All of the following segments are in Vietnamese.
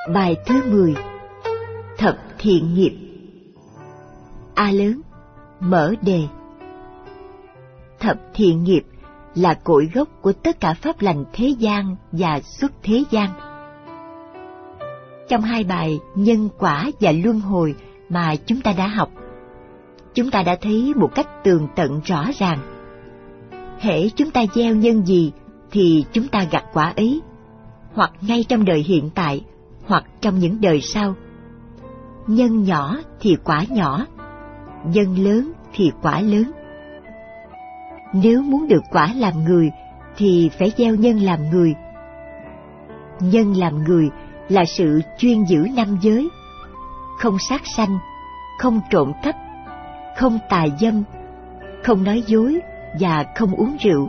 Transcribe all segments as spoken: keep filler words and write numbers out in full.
Bài thứ mười. Thập thiện nghiệp. A lớn, mở đề. Thập thiện nghiệp là cội gốc của tất cả pháp lành thế gian và xuất thế gian. Trong hai bài nhân quả và luân hồi mà chúng ta đã học, chúng ta đã thấy một cách tường tận rõ ràng. Hễ chúng ta gieo nhân gì thì chúng ta gặt quả ấy, hoặc ngay trong đời hiện tại, hoặc trong những đời sau. Nhân nhỏ thì quả nhỏ, nhân lớn thì quả lớn. Nếu muốn được quả làm người thì phải gieo nhân làm người. Nhân làm người là sự chuyên giữ năm giới: không sát sanh, không trộm cắp, không tà dâm, không nói dối và không uống rượu.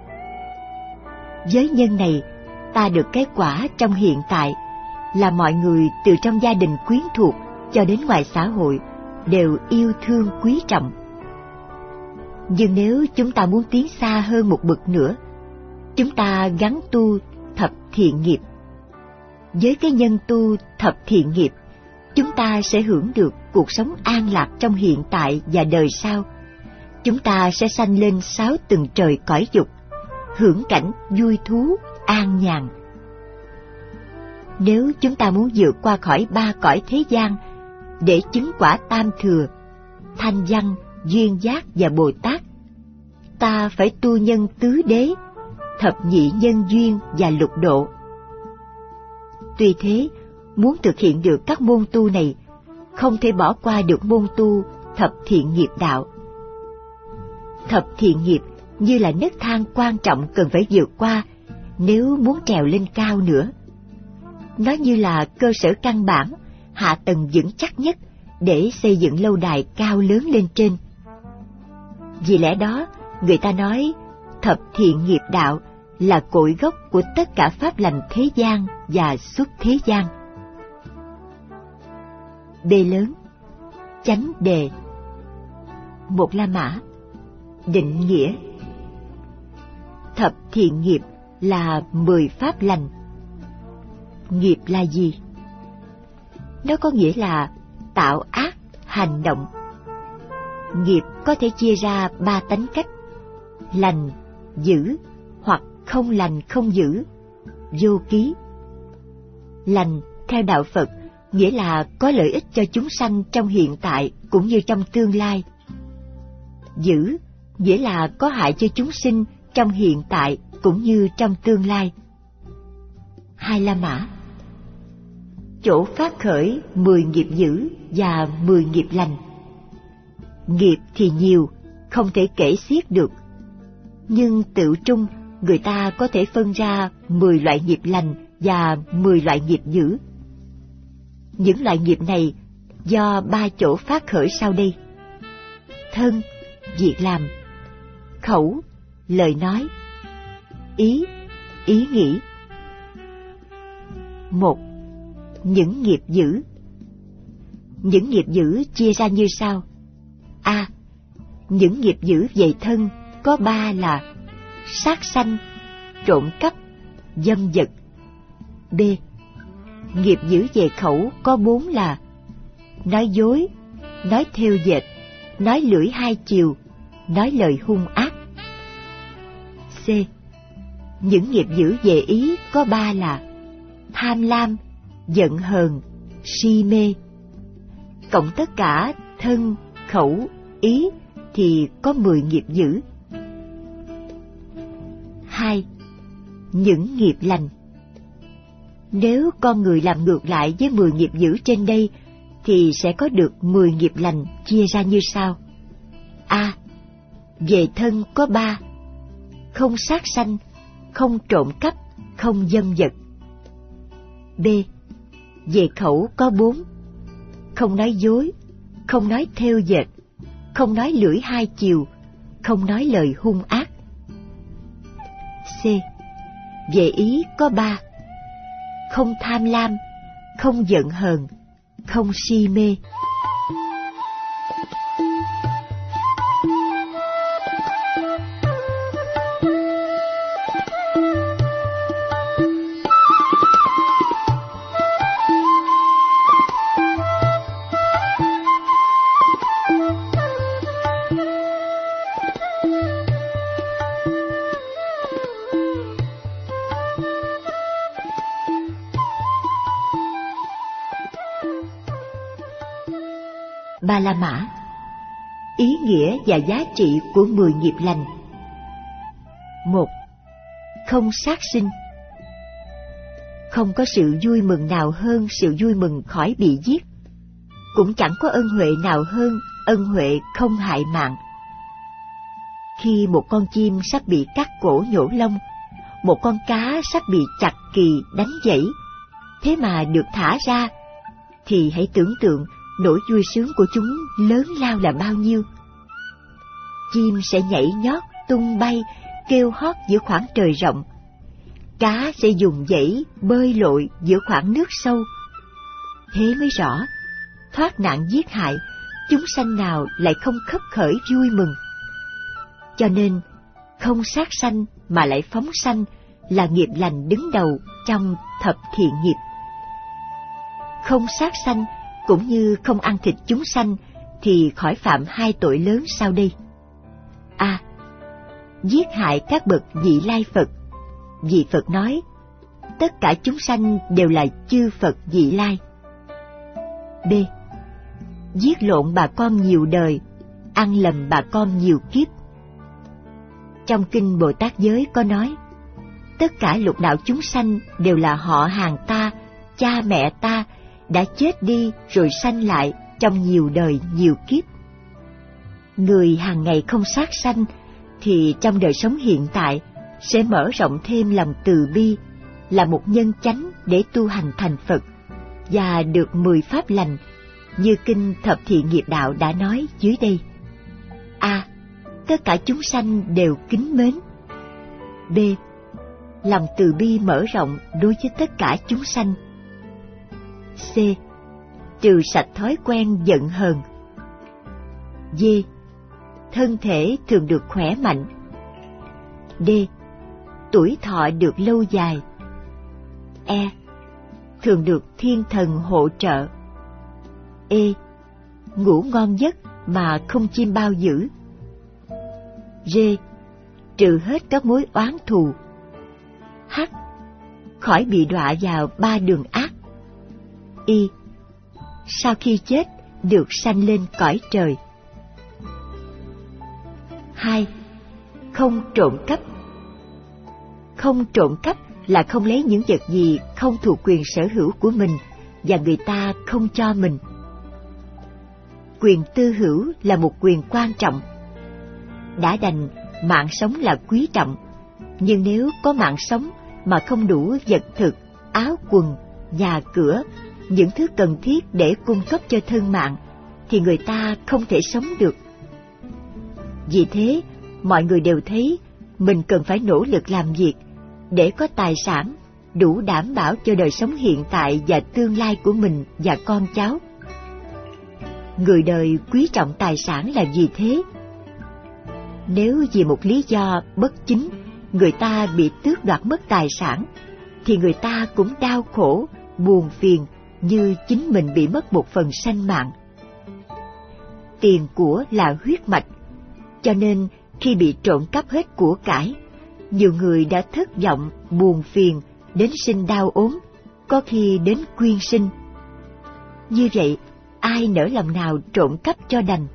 Giới nhân này, ta được cái quả trong hiện tại là mọi người từ trong gia đình quyến thuộc cho đến ngoài xã hội đều yêu thương quý trọng. Nhưng nếu chúng ta muốn tiến xa hơn một bậc nữa, chúng ta gắng tu thập thiện nghiệp. Với cái nhân tu thập thiện nghiệp, chúng ta sẽ hưởng được cuộc sống an lạc trong hiện tại và đời sau. Chúng ta sẽ sanh lên sáu tầng trời cõi dục, hưởng cảnh vui thú, an nhàn. Nếu chúng ta muốn vượt qua khỏi ba cõi thế gian để chứng quả tam thừa, thanh văn, duyên giác và Bồ Tát, ta phải tu nhân tứ đế, thập nhị nhân duyên và lục độ. Tuy thế, muốn thực hiện được các môn tu này, không thể bỏ qua được môn tu thập thiện nghiệp đạo. Thập thiện nghiệp như là nấc thang quan trọng cần phải vượt qua nếu muốn trèo lên cao nữa. Nó như là cơ sở căn bản, hạ tầng vững chắc nhất để xây dựng lâu đài cao lớn lên trên. Vì lẽ đó, người ta nói thập thiện nghiệp đạo là cội gốc của tất cả pháp lành thế gian và xuất thế gian. B lớn, chánh đề. Một La Mã. Định nghĩa. Thập thiện nghiệp là mười pháp lành. Nghiệp là gì? Nó có nghĩa là tạo ác, hành động. Nghiệp có thể chia ra ba tánh cách: lành, dữ, hoặc không lành không dữ, vô ký. Lành theo đạo Phật nghĩa là có lợi ích cho chúng sanh trong hiện tại cũng như trong tương lai. Dữ nghĩa là có hại cho chúng sinh trong hiện tại cũng như trong tương lai. Hai La Mã. Chỗ phát khởi mười nghiệp dữ và mười nghiệp lành. Nghiệp thì nhiều, không thể kể xiết được. Nhưng tựu trung, người ta có thể phân ra mười loại nghiệp lành và mười loại nghiệp dữ. Những loại nghiệp này do ba chỗ phát khởi sau đây: thân, việc làm; khẩu, lời nói; ý, ý nghĩ. Một. Những nghiệp dữ. Những nghiệp dữ chia ra như sau. A. Những nghiệp dữ về thân có ba là sát sanh, trộm cắp, dâm vật. B. Nghiệp dữ về khẩu có bốn là nói dối, nói thêu dệt, nói lưỡi hai chiều, nói lời hung ác. C. Những nghiệp dữ về ý có ba là tham lam, giận hờn, si mê. Cộng tất cả thân, khẩu, ý thì có mười nghiệp dữ. Hai. Những nghiệp lành. Nếu con người làm ngược lại với mười nghiệp dữ trên đây thì sẽ có được mười nghiệp lành chia ra như sau. A. Về thân có ba: không sát sanh, không trộm cắp, không dâm vật. B. Về khẩu có bốn: không nói dối, không nói thêu dệt, không nói lưỡi hai chiều, không nói lời hung ác. C. Về ý có ba: không tham lam, không giận hờn, không si mê. Ba La Mã. Ý nghĩa và giá trị của mười nghiệp lành. Một. Không sát sinh. Không có sự vui mừng nào hơn sự vui mừng khỏi bị giết. Cũng chẳng có ân huệ nào hơn ân huệ không hại mạng. Khi một con chim sắp bị cắt cổ nhổ lông, một con cá sắp bị chặt kỳ đánh dẫy, thế mà được thả ra, thì hãy tưởng tượng nỗi vui sướng của chúng lớn lao là bao nhiêu. Chim sẽ nhảy nhót, tung bay, kêu hót giữa khoảng trời rộng. Cá sẽ dùng dãy bơi lội giữa khoảng nước sâu. Thế mới rõ, thoát nạn giết hại, chúng sanh nào lại không khấp khởi vui mừng. Cho nên, không sát sanh mà lại phóng sanh là nghiệp lành đứng đầu trong thập thiện nghiệp. Không sát sanh cũng như không ăn thịt chúng sanh thì khỏi phạm hai tội lớn sau đây. A. Giết hại các bậc vị lai Phật, vì Phật nói, tất cả chúng sanh đều là chư Phật vị lai. B. Giết lộn bà con nhiều đời, ăn lầm bà con nhiều kiếp. Trong kinh Bồ Tát Giới có nói, tất cả lục đạo chúng sanh đều là họ hàng ta, cha mẹ ta, đã chết đi rồi sanh lại trong nhiều đời nhiều kiếp. Người hàng ngày không sát sanh thì trong đời sống hiện tại sẽ mở rộng thêm lòng từ bi, là một nhân chánh để tu hành thành Phật và được mười pháp lành như kinh Thập Thiện Nghiệp Đạo đã nói dưới đây. A. Tất cả chúng sanh đều kính mến. B. Lòng từ bi mở rộng đối với tất cả chúng sanh. C. Trừ sạch thói quen giận hờn. D. Thân thể thường được khỏe mạnh. D. Tuổi thọ được lâu dài. E. Thường được thiên thần hộ trợ. E. Ngủ ngon giấc mà không chim bao dữ. G. Trừ hết các mối oán thù. H. Khỏi bị đọa vào ba đường ác. Y. Sau khi chết được sanh lên cõi trời. Hai. Không trộm cắp. Không trộm cắp là không lấy những vật gì không thuộc quyền sở hữu của mình và người ta không cho mình. Quyền tư hữu là một quyền quan trọng. Đã đành mạng sống là quý trọng, nhưng nếu có mạng sống mà không đủ vật thực, áo quần, nhà cửa, những thứ cần thiết để cung cấp cho thân mạng, thì người ta không thể sống được. Vì thế, mọi người đều thấy mình cần phải nỗ lực làm việc để có tài sản đủ đảm bảo cho đời sống hiện tại và tương lai của mình và con cháu. Người đời quý trọng tài sản là vì thế. Nếu vì một lý do bất chính người ta bị tước đoạt mất tài sản, thì người ta cũng đau khổ, buồn phiền như chính mình bị mất một phần sanh mạng. Tiền của là huyết mạch, cho nên khi bị trộm cắp hết của cải, nhiều người đã thất vọng, buồn phiền, đến sinh đau ốm, có khi đến quyên sinh. Như vậy, ai nỡ lòng nào trộm cắp cho đành?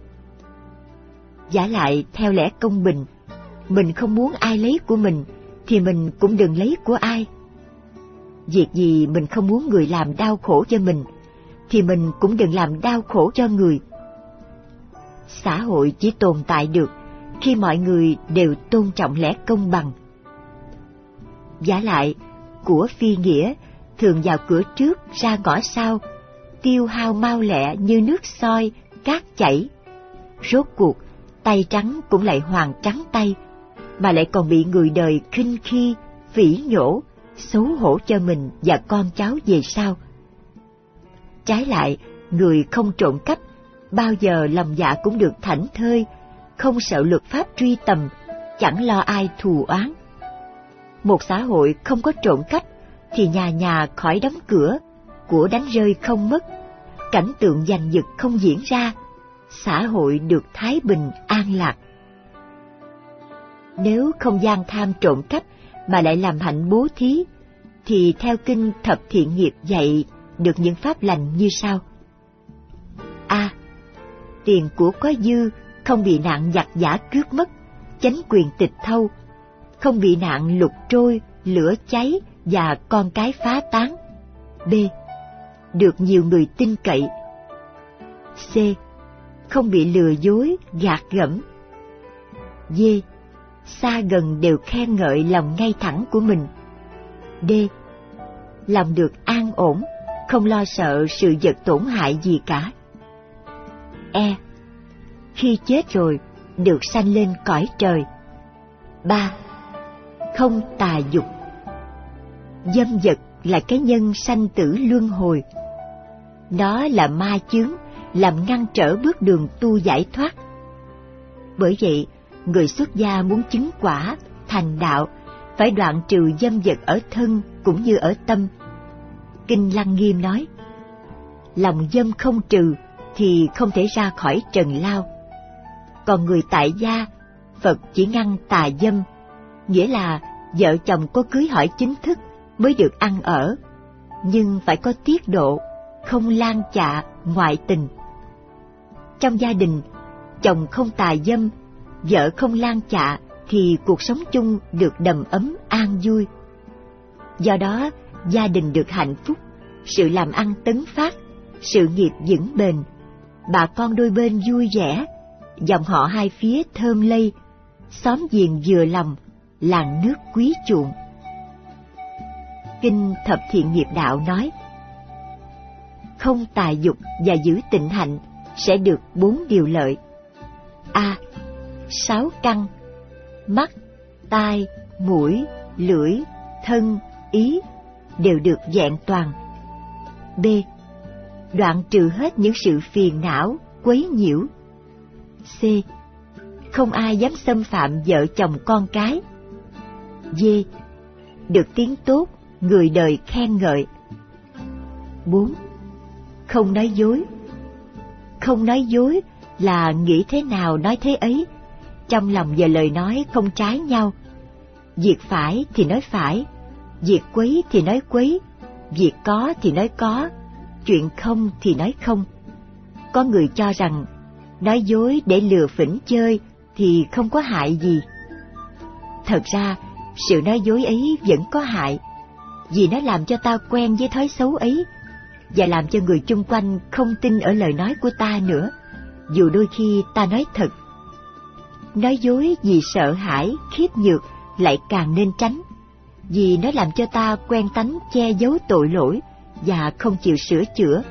Vả lại, theo lẽ công bình, mình không muốn ai lấy của mình, thì mình cũng đừng lấy của ai. Việc gì mình không muốn người làm đau khổ cho mình, thì mình cũng đừng làm đau khổ cho người. Xã hội chỉ tồn tại được khi mọi người đều tôn trọng lẽ công bằng. Vả lại, của phi nghĩa thường vào cửa trước ra ngõ sau, tiêu hao mau lẹ như nước soi, cát chảy. Rốt cuộc, tay trắng cũng lại hoàn trắng tay, mà lại còn bị người đời khinh khi, phỉ nhổ, xấu hổ cho mình và con cháu về sau. Trái lại, người không trộm cắp, bao giờ lòng dạ cũng được thảnh thơi, không sợ luật pháp truy tầm, chẳng lo ai thù oán. Một xã hội không có trộm cắp, thì nhà nhà khỏi đóng cửa, của đánh rơi không mất, cảnh tượng giành giật không diễn ra, xã hội được thái bình an lạc. Nếu không gian tham trộm cắp mà lại làm hạnh bố thí, thì theo kinh Thập Thiện Nghiệp dạy được những pháp lành như sau. A. tiền của có dư, không bị nạn giặc giả cướp mất, chánh quyền tịch thâu, không bị nạn lục trôi, lửa cháy và con cái phá tán. B. Được nhiều người tin cậy. C. Không bị lừa dối, gạt gẫm. D. Xa gần đều khen ngợi lòng ngay thẳng của mình. D. Lòng được an ổn, không lo sợ sự vật tổn hại gì cả. E. Khi chết rồi, được sanh lên cõi trời. Ba. Không tà dục. Dâm vật là cái nhân sanh tử luân hồi. Nó là ma chướng, làm ngăn trở bước đường tu giải thoát. Bởi vậy, người xuất gia muốn chứng quả, thành đạo, phải đoạn trừ dâm vật ở thân cũng như ở tâm. Kinh Lăng Nghiêm nói, lòng dâm không trừ thì không thể ra khỏi trần lao. Còn người tại gia, Phật chỉ ngăn tà dâm, nghĩa là vợ chồng có cưới hỏi chính thức mới được ăn ở, nhưng phải có tiết độ, không lan chạ, ngoại tình. Trong gia đình, chồng không tà dâm, vợ không lan chạ thì cuộc sống chung được đầm ấm an vui. Do đó, gia đình được hạnh phúc, sự làm ăn tấn phát, sự nghiệp vững bền, bà con đôi bên vui vẻ, dòng họ hai phía thơm lây, xóm giềng vừa lòng, làng nước quý chuộng. Kinh Thập Thiện Nghiệp Đạo nói, không tà dục và giữ tịnh hạnh sẽ được bốn điều lợi. A. Sáu căn: mắt, tai, mũi, lưỡi, thân, ý đều được vẹn toàn. B. Đoạn trừ hết những sự phiền não, quấy nhiễu. C. Không ai dám xâm phạm vợ chồng con cái. D. Được tiếng tốt, người đời khen ngợi. Bốn. Không nói dối. Không nói dối là nghĩ thế nào nói thế ấy, trong lòng và lời nói không trái nhau. Việc phải thì nói phải, việc quấy thì nói quấy, việc có thì nói có, chuyện không thì nói không. Có người cho rằng nói dối để lừa phỉnh chơi thì không có hại gì. Thật ra, sự nói dối ấy vẫn có hại, vì nó làm cho ta quen với thói xấu ấy, và làm cho người chung quanh không tin ở lời nói của ta nữa, dù đôi khi ta nói thật. Nói dối vì sợ hãi, khiếp nhược lại càng nên tránh, vì nó làm cho ta quen tánh che giấu tội lỗi và không chịu sửa chữa.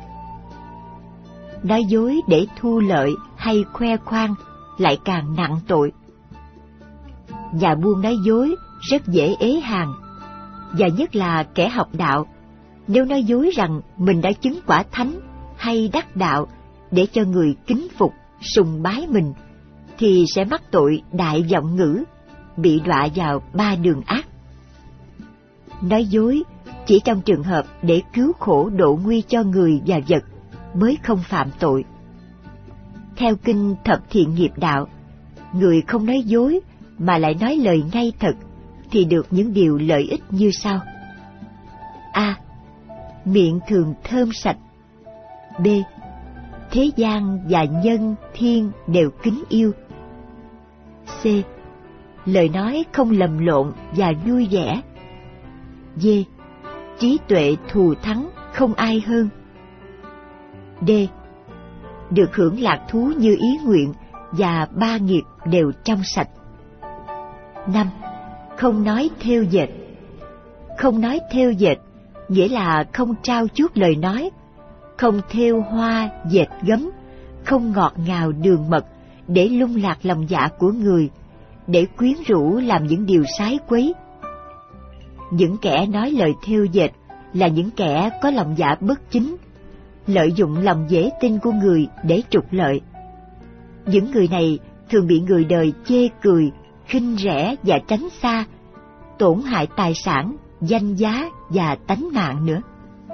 Nói dối để thu lợi hay khoe khoang lại càng nặng tội. Nhà buôn nói dối rất dễ ế hàng, và nhất là kẻ học đạo, nếu nói dối rằng mình đã chứng quả thánh hay đắc đạo để cho người kính phục, sùng bái mình, thì sẽ mắc tội đại vọng ngữ, bị đọa vào ba đường ác. Nói dối chỉ trong trường hợp để cứu khổ độ nguy cho người và vật mới không phạm tội. Theo kinh Thập Thiện Nghiệp Đạo, người không nói dối mà lại nói lời ngay thật thì được những điều lợi ích như sau. A. Miệng thường thơm sạch. B. Thế gian và nhân thiên đều kính yêu. C. Lời nói không lầm lộn và vui vẻ. D. Trí tuệ thù thắng không ai hơn. D. Được hưởng lạc thú như ý nguyện và ba nghiệp đều trong sạch. Năm. Không nói thêu dệt. Không nói thêu dệt nghĩa là không trao chuốt lời nói, không thêu hoa dệt gấm, không ngọt ngào đường mật để lung lạc lòng dạ của người, để quyến rũ làm những điều sái quấy. Những kẻ nói lời thêu dệt là những kẻ có lòng dạ bất chính, lợi dụng lòng dễ tin của người để trục lợi. Những người này thường bị người đời chê cười, khinh rẻ và tránh xa, tổn hại tài sản, danh giá và tánh mạng nữa.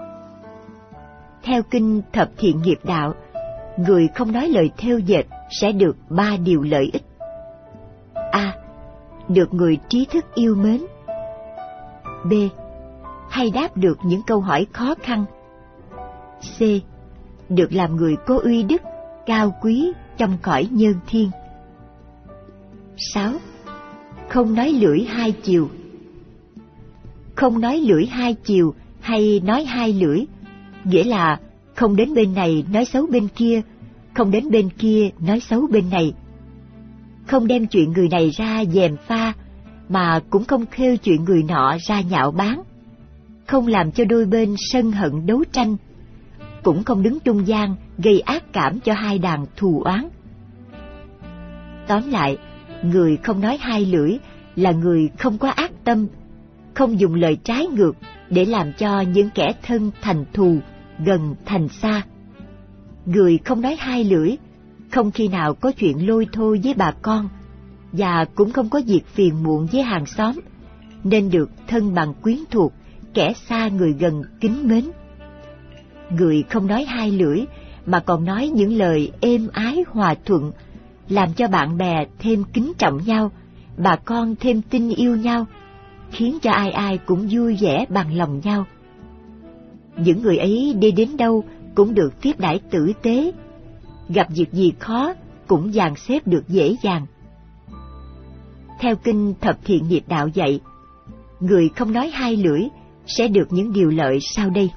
Theo kinh Thập Thiện Nghiệp Đạo, người không nói lời thêu dệt sẽ được ba điều lợi ích. A. Được người trí thức yêu mến. B. Hay đáp được những câu hỏi khó khăn. C. Được làm người có uy đức, cao quý trong cõi nhân thiên. Sáu. Không nói lưỡi hai chiều. Không nói lưỡi hai chiều hay nói hai lưỡi, nghĩa là không đến bên này nói xấu bên kia, không đến bên kia nói xấu bên này. Không đem chuyện người này ra gièm pha, mà cũng không khêu chuyện người nọ ra nhạo báng. Không làm cho đôi bên sân hận đấu tranh, cũng không đứng trung gian gây ác cảm cho hai đàn thù oán. Tóm lại, người không nói hai lưỡi là người không có ác tâm, không dùng lời trái ngược để làm cho những kẻ thân thành thù, gần thành xa. Người không nói hai lưỡi không khi nào có chuyện lôi thôi với bà con, và cũng không có việc phiền muộn với hàng xóm, nên được thân bằng quyến thuộc, kẻ xa người gần kính mến. Người không nói hai lưỡi mà còn nói những lời êm ái hòa thuận, làm cho bạn bè thêm kính trọng nhau, bà con thêm tin yêu nhau, khiến cho ai ai cũng vui vẻ bằng lòng nhau. Những người ấy đi đến đâu cũng được tiếp đãi tử tế, gặp việc gì khó cũng dàn xếp được dễ dàng. Theo kinh Thập Thiện Nghiệp Đạo dạy, người không nói hai lưỡi sẽ được những điều lợi sau đây.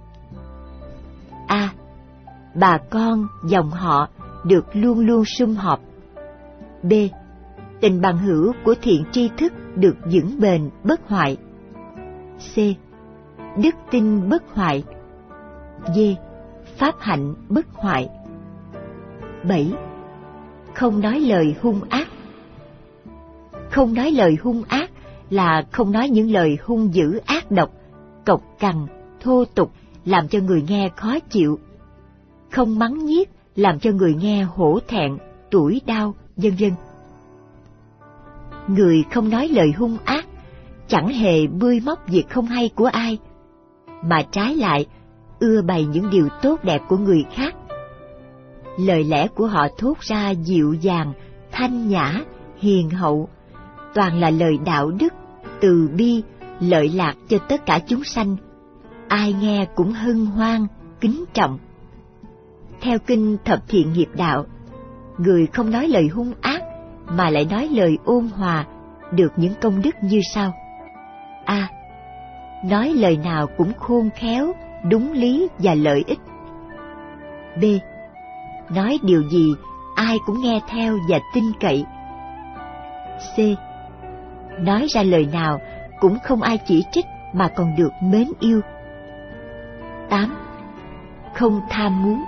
A. Bà con, dòng họ được luôn luôn sum họp. B. Tình bằng hữu của thiện tri thức được vững bền bất hoại. C. Đức tin bất hoại. D. Pháp hạnh bất hoại. Bảy. Không nói lời hung ác. Không nói lời hung ác là không nói những lời hung dữ ác độc, cộc cằn, thô tục làm cho người nghe khó chịu. Không mắng nhiếc làm cho người nghe hổ thẹn, tủi đau, vân vân. Người không nói lời hung ác chẳng hề bươi móc việc không hay của ai, mà trái lại ưa bày những điều tốt đẹp của người khác. Lời lẽ của họ thốt ra dịu dàng, thanh nhã, hiền hậu, toàn là lời đạo đức, từ bi, lợi lạc cho tất cả chúng sanh. Ai nghe cũng hân hoan, kính trọng. Theo kinh Thập Thiện Nghiệp Đạo, người không nói lời hung ác mà lại nói lời ôn hòa được những công đức như sau. A. Nói lời nào cũng khôn khéo, đúng lý và lợi ích. B. Nói điều gì ai cũng nghe theo và tin cậy. C. Nói ra lời nào cũng không ai chỉ trích mà còn được mến yêu. Tám. Không tham muốn.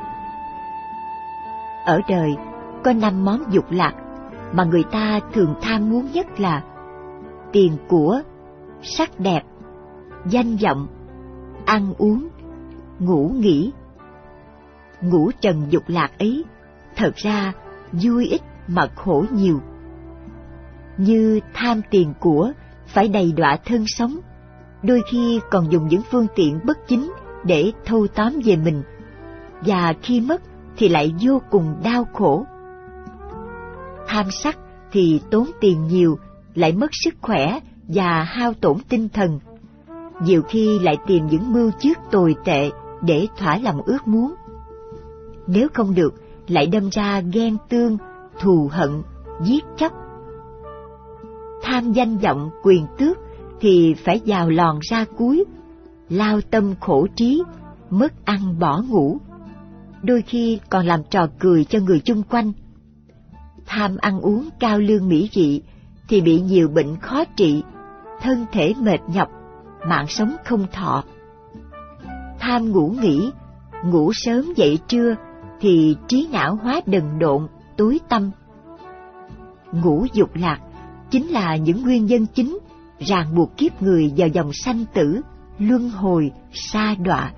Ở đời có năm món dục lạc mà người ta thường tham muốn nhất là tiền của, sắc đẹp, danh vọng, ăn uống, ngủ nghỉ. Ngũ trần dục lạc ấy thật ra vui ít mà khổ nhiều. Như tham tiền của phải đầy đọa thân sống, đôi khi còn dùng những phương tiện bất chính để thâu tóm về mình, và khi mất thì lại vô cùng đau khổ. Tham sắc thì tốn tiền nhiều, lại mất sức khỏe và hao tổn tinh thần, nhiều khi lại tìm những mưu trước tồi tệ để thỏa lòng ước muốn. Nếu không được, lại đâm ra ghen tương, thù hận, giết chóc. Tham danh vọng quyền tước thì phải vào lòn ra cuối, lao tâm khổ trí, mất ăn bỏ ngủ, đôi khi còn làm trò cười cho người chung quanh. Tham ăn uống cao lương mỹ vị thì bị nhiều bệnh khó trị, thân thể mệt nhọc, mạng sống không thọ. Tham ngủ nghỉ, ngủ sớm dậy trưa thì trí não hóa đần độn, tối tăm. Ngũ dục lạc chính là những nguyên nhân chính ràng buộc kiếp người vào dòng sanh tử, luân hồi, sa đọa.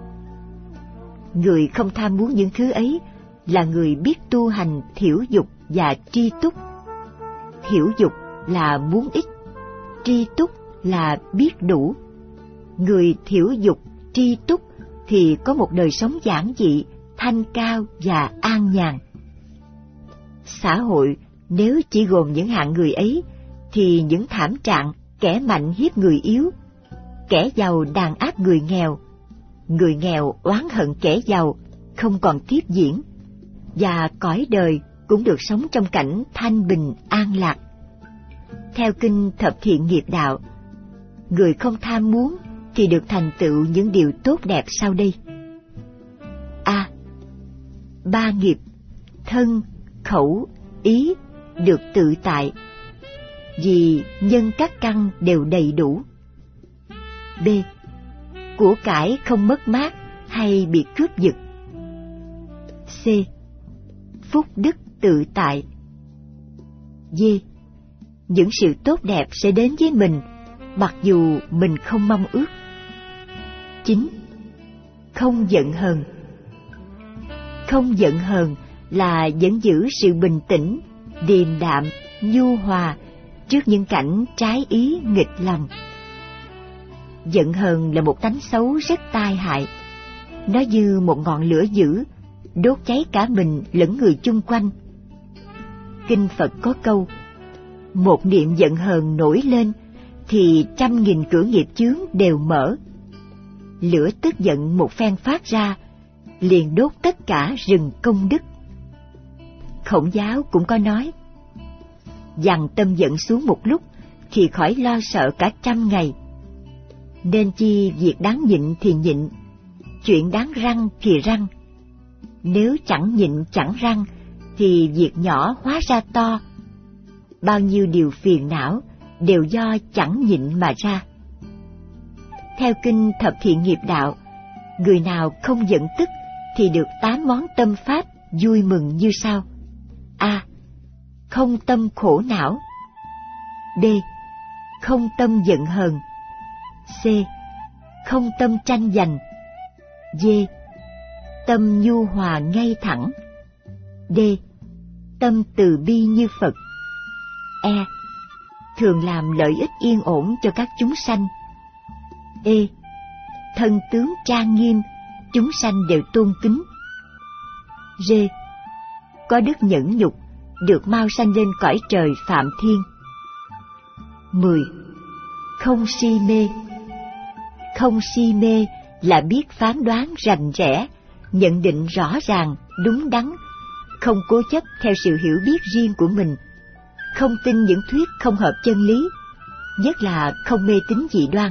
Người không tham muốn những thứ ấy là người biết tu hành thiểu dục và tri túc. Thiểu dục là muốn ít, tri túc là biết đủ. Người thiểu dục, tri túc thì có một đời sống giản dị, thanh cao và an nhàn. Xã hội nếu chỉ gồm những hạng người ấy thì những thảm trạng kẻ mạnh hiếp người yếu, kẻ giàu đàn áp người nghèo, người nghèo oán hận kẻ giàu không còn tiếp diễn. và cõi đời cũng được sống trong cảnh thanh bình an lạc. Theo kinh Thập Thiện Nghiệp Đạo, người không tham muốn thì được thành tựu những điều tốt đẹp sau đây. A. Ba nghiệp thân, khẩu, ý được tự tại, vì nhân các căn đều đầy đủ. B. Của cải không mất mát hay bị cướp giật. C. Phúc đức tự tại. D. Những sự tốt đẹp sẽ đến với mình mặc dù mình không mong ước. chín. Không giận hờn. Không giận hờn là vẫn giữ sự bình tĩnh, điềm đạm, nhu hòa trước những cảnh trái ý nghịch lòng. Giận hờn là một tánh xấu rất tai hại. Nó như một ngọn lửa dữ, đốt cháy cả mình lẫn người chung quanh. Kinh Phật có câu, một niệm giận hờn nổi lên thì trăm nghìn cửa nghiệp chướng đều mở. Lửa tức giận một phen phát ra, liền đốt tất cả rừng công đức. Khổng Giáo cũng có nói, dằn tâm giận xuống một lúc thì khỏi lo sợ cả trăm ngày. Nên chi việc đáng nhịn thì nhịn, chuyện đáng răng thì răng. Nếu chẳng nhịn chẳng răng thì việc nhỏ hóa ra to. Bao nhiêu điều phiền não đều do chẳng nhịn mà ra. Theo kinh Thập Thiện Nghiệp Đạo, người nào không giận tức thì được tám món tâm pháp vui mừng như sau. A. Không tâm khổ não. B. Không tâm giận hờn. C. Không tâm tranh giành. D. Tâm nhu hòa ngay thẳng. D. Tâm từ bi như Phật. E. Thường làm lợi ích yên ổn cho các chúng sanh. E. Thân tướng trang nghiêm, chúng sanh đều tôn kính. G. Có đức nhẫn nhục, được mau sanh lên cõi trời Phạm Thiên. mười. Không si mê. Không si mê là biết phán đoán rành rẽ, nhận định rõ ràng, đúng đắn, không cố chấp theo sự hiểu biết riêng của mình, không tin những thuyết không hợp chân lý, nhất là không mê tín dị đoan.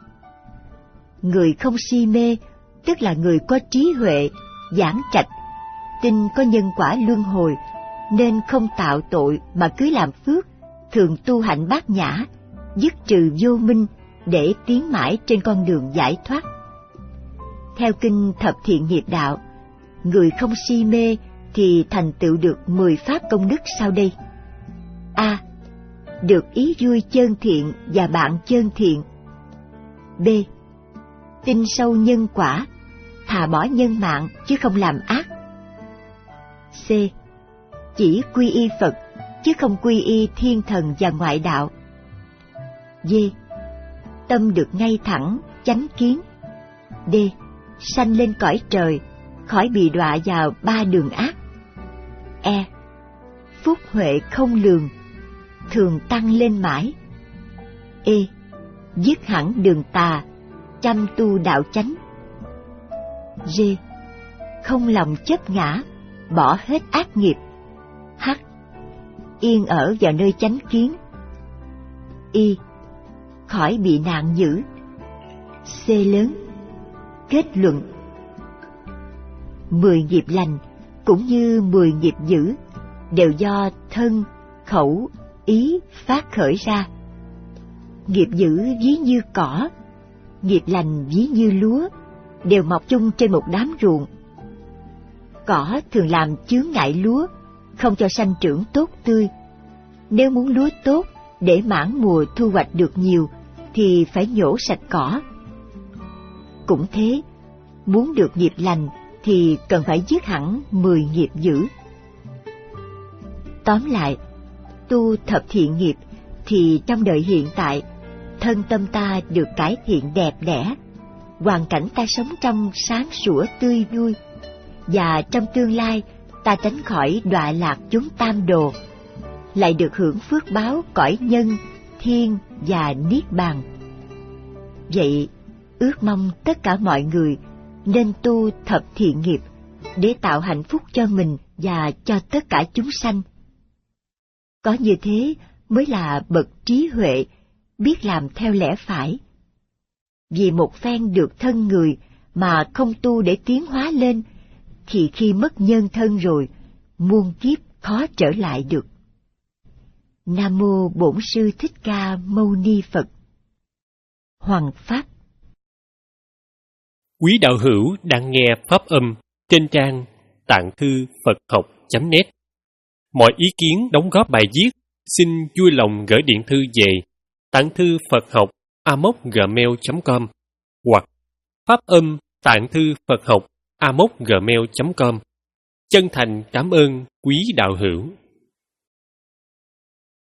Người không si mê tức là người có trí huệ, giảng trạch, tin có nhân quả luân hồi, nên không tạo tội mà cứ làm phước, thường tu hạnh bát nhã, dứt trừ vô minh để tiến mãi trên con đường giải thoát. Theo kinh Thập Thiện Nghiệp Đạo, người không si mê thì thành tựu được mười pháp công đức sau đây. A. Được ý vui chân thiện và bạn chân thiện. B. Tin sâu nhân quả, thà bỏ nhân mạng chứ không làm ác. C. Chỉ quy y Phật chứ không quy y thiên thần và ngoại đạo. D. Tâm được ngay thẳng, chánh kiến. D. Sanh lên cõi trời, khỏi bị đọa vào ba đường ác. E. Phúc huệ không lường, thường tăng lên mãi. E. Dứt hẳn đường tà, chăm tu đạo chánh. G. Không lòng chấp ngã, bỏ hết ác nghiệp. H. Yên ở vào nơi chánh kiến. Y. Khỏi bị nạn dữ. C lớn. Kết luận: mười nghiệp lành cũng như mười nghiệp dữ đều do thân, khẩu, ý phát khởi ra. Nghiệp dữ ví như cỏ, nghiệp lành ví như lúa, đều mọc chung trên một đám ruộng. Cỏ thường làm chướng ngại lúa, không cho sanh trưởng tốt tươi. Nếu muốn lúa tốt để mãn mùa thu hoạch được nhiều thì phải nhổ sạch cỏ. Cũng thế, muốn được nghiệp lành thì cần phải dứt hẳn mười nghiệp dữ. Tóm lại, tu thập thiện nghiệp thì trong đời hiện tại, thân tâm ta được cải thiện đẹp đẽ, hoàn cảnh ta sống trong sáng sủa tươi vui, và trong tương lai ta tránh khỏi đọa lạc chốn tam đồ, lại được hưởng phước báo cõi nhân, thiên và niết bàn. Vậy, ước mong tất cả mọi người nên tu thập thiện nghiệp để tạo hạnh phúc cho mình và cho tất cả chúng sanh. Có như thế mới là bậc trí huệ, biết làm theo lẽ phải. Vì một phen được thân người mà không tu để tiến hóa lên, thì khi mất nhân thân rồi, muôn kiếp khó trở lại được. Nam mô Bổn Sư Thích Ca Mâu Ni Phật. Hoằng Pháp. Quý đạo hữu đang nghe pháp âm trên trang tạng thư Phật học chấm net. Mọi ý kiến đóng góp bài viết xin vui lòng gửi điện thư về tạng thư Phật học a mốc gmail chấm com hoặc pháp âm tạng thư Phật học a mốc gmail chấm com. Chân thành cảm ơn quý đạo hữu.